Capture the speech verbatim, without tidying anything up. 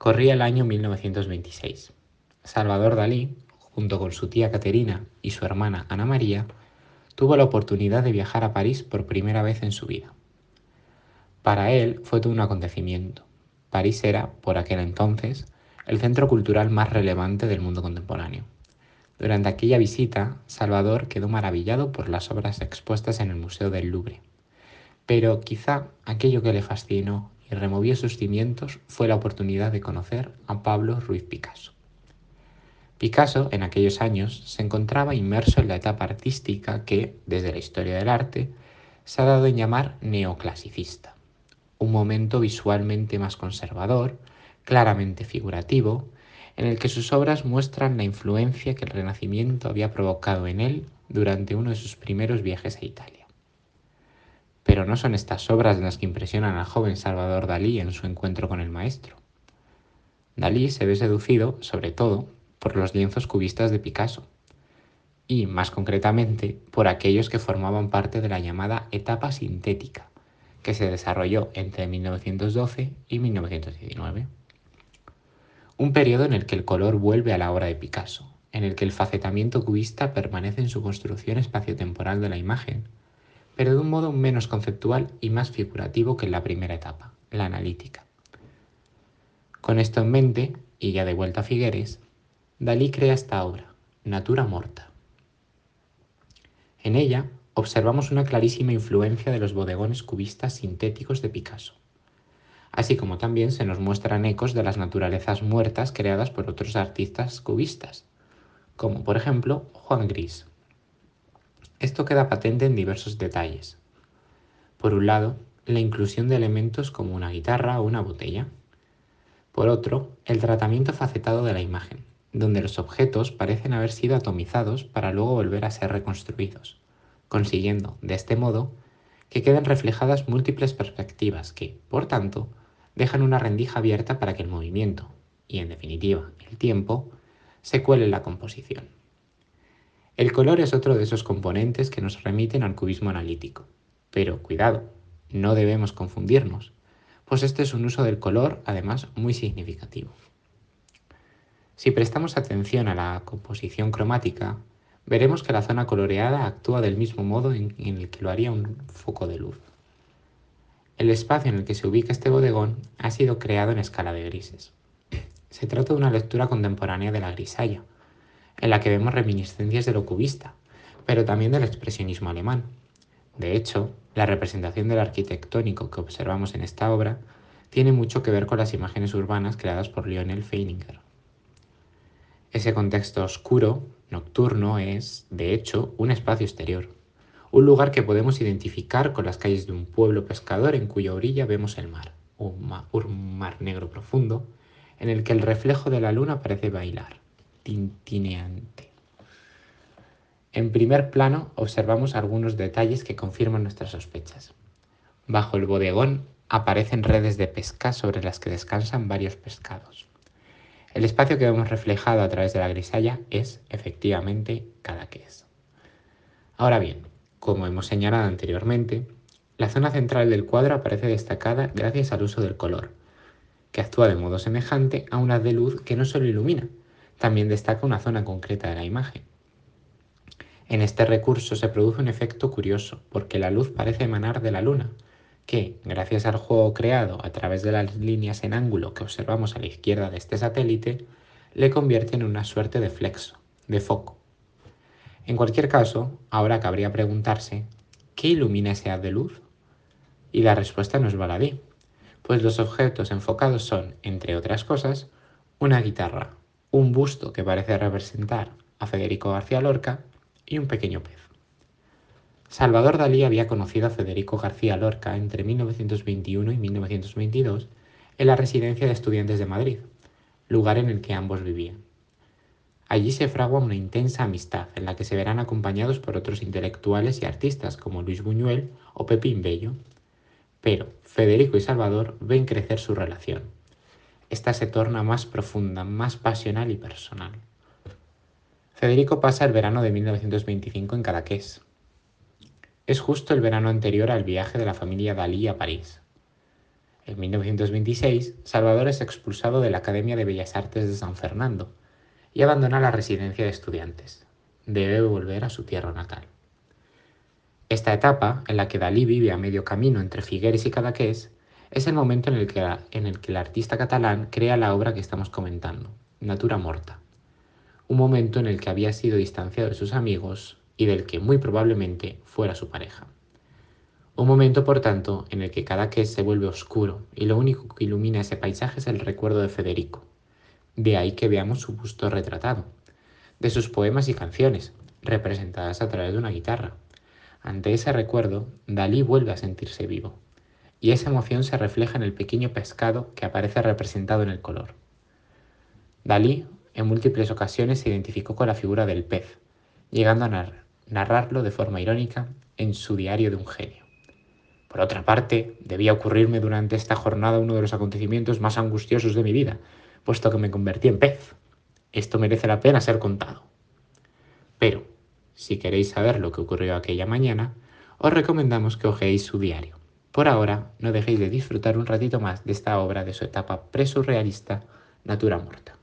Corría el año mil novecientos veintiséis. Salvador Dalí, junto con su tía Caterina y su hermana Ana María, tuvo la oportunidad de viajar a París por primera vez en su vida. Para él fue todo un acontecimiento. París era, por aquel entonces, el centro cultural más relevante del mundo contemporáneo. Durante aquella visita, Salvador quedó maravillado por las obras expuestas en el Museo del Louvre. Pero quizá aquello que le fascinó y removió sus cimientos fue la oportunidad de conocer a Pablo Ruiz Picasso. Picasso, en aquellos años, se encontraba inmerso en la etapa artística que, desde la historia del arte, se ha dado en llamar neoclasicista, un momento visualmente más conservador, claramente figurativo, en el que sus obras muestran la influencia que el Renacimiento había provocado en él durante uno de sus primeros viajes a Italia. Pero no son estas obras las que impresionan al joven Salvador Dalí en su encuentro con el maestro. Dalí se ve seducido, sobre todo, por los lienzos cubistas de Picasso, y, más concretamente, por aquellos que formaban parte de la llamada etapa sintética, que se desarrolló entre mil novecientos doce y mil novecientos diecinueve. Un periodo en el que el color vuelve a la obra de Picasso, en el que el facetamiento cubista permanece en su construcción espaciotemporal de la imagen, pero de un modo menos conceptual y más figurativo que en la primera etapa, la analítica. Con esto en mente, y ya de vuelta a Figueres, Dalí crea esta obra, Natura Morta. En ella observamos una clarísima influencia de los bodegones cubistas sintéticos de Picasso, así como también se nos muestran ecos de las naturalezas muertas creadas por otros artistas cubistas, como por ejemplo Juan Gris. Esto queda patente en diversos detalles. Por un lado, la inclusión de elementos como una guitarra o una botella. Por otro, el tratamiento facetado de la imagen, donde los objetos parecen haber sido atomizados para luego volver a ser reconstruidos, consiguiendo, de este modo, que queden reflejadas múltiples perspectivas que, por tanto, dejan una rendija abierta para que el movimiento, y en definitiva el tiempo, se cuele en la composición. El color es otro de esos componentes que nos remiten al cubismo analítico. Pero cuidado, no debemos confundirnos, pues este es un uso del color, además, muy significativo. Si prestamos atención a la composición cromática, veremos que la zona coloreada actúa del mismo modo en el que lo haría un foco de luz. El espacio en el que se ubica este bodegón ha sido creado en escala de grises. Se trata de una lectura contemporánea de la grisalla, en la que vemos reminiscencias de lo cubista, pero también del expresionismo alemán. De hecho, la representación del arquitectónico que observamos en esta obra tiene mucho que ver con las imágenes urbanas creadas por Lionel Feininger. Ese contexto oscuro, nocturno, es, de hecho, un espacio exterior, un lugar que podemos identificar con las calles de un pueblo pescador en cuya orilla vemos el mar, un mar, un mar negro profundo, en el que el reflejo de la luna parece bailar, tintineante. En primer plano observamos algunos detalles que confirman nuestras sospechas. Bajo el bodegón aparecen redes de pesca sobre las que descansan varios pescados. El espacio que vemos reflejado a través de la grisalla es, efectivamente, Cadaqués. Ahora bien, como hemos señalado anteriormente, la zona central del cuadro aparece destacada gracias al uso del color, que actúa de modo semejante a un haz de luz que no solo ilumina, también destaca una zona concreta de la imagen. En este recurso se produce un efecto curioso, porque la luz parece emanar de la luna, que, gracias al juego creado a través de las líneas en ángulo que observamos a la izquierda de este satélite, le convierte en una suerte de flexo, de foco. En cualquier caso, ahora cabría preguntarse, ¿qué ilumina ese haz de luz? Y la respuesta no es baladí, pues los objetos enfocados son, entre otras cosas, una guitarra, un busto que parece representar a Federico García Lorca y un pequeño pez. Salvador Dalí había conocido a Federico García Lorca entre mil novecientos veintiuno y mil novecientos veintidós en la Residencia de Estudiantes de Madrid, lugar en el que ambos vivían. Allí se fragua una intensa amistad en la que se verán acompañados por otros intelectuales y artistas como Luis Buñuel o Pepín Bello. Pero Federico y Salvador ven crecer su relación. Esta se torna más profunda, más pasional y personal. Federico pasa el verano de mil novecientos veinticinco en Cadaqués. Es justo el verano anterior al viaje de la familia Dalí a París. En mil novecientos veintiséis, Salvador es expulsado de la Academia de Bellas Artes de San Fernando y abandona la residencia de estudiantes. Debe volver a su tierra natal. Esta etapa, en la que Dalí vive a medio camino entre Figueres y Cadaqués, es el momento en el, que, en el que el artista catalán crea la obra que estamos comentando, Natura Morta. Un momento en el que había sido distanciado de sus amigos y del que muy probablemente fuera su pareja. Un momento, por tanto, en el que Cadaqués se vuelve oscuro y lo único que ilumina ese paisaje es el recuerdo de Federico. De ahí que veamos su busto retratado, de sus poemas y canciones, representadas a través de una guitarra. Ante ese recuerdo, Dalí vuelve a sentirse vivo, y esa emoción se refleja en el pequeño pescado que aparece representado en el color. Dalí, en múltiples ocasiones, se identificó con la figura del pez, llegando a nar- narrarlo de forma irónica en su Diario de un genio. Por otra parte, debía ocurrirme durante esta jornada uno de los acontecimientos más angustiosos de mi vida, puesto que me convertí en pez. Esto merece la pena ser contado. Pero, si queréis saber lo que ocurrió aquella mañana, os recomendamos que hojeéis su diario. Por ahora, no dejéis de disfrutar un ratito más de esta obra de su etapa presurrealista, Natura Morta.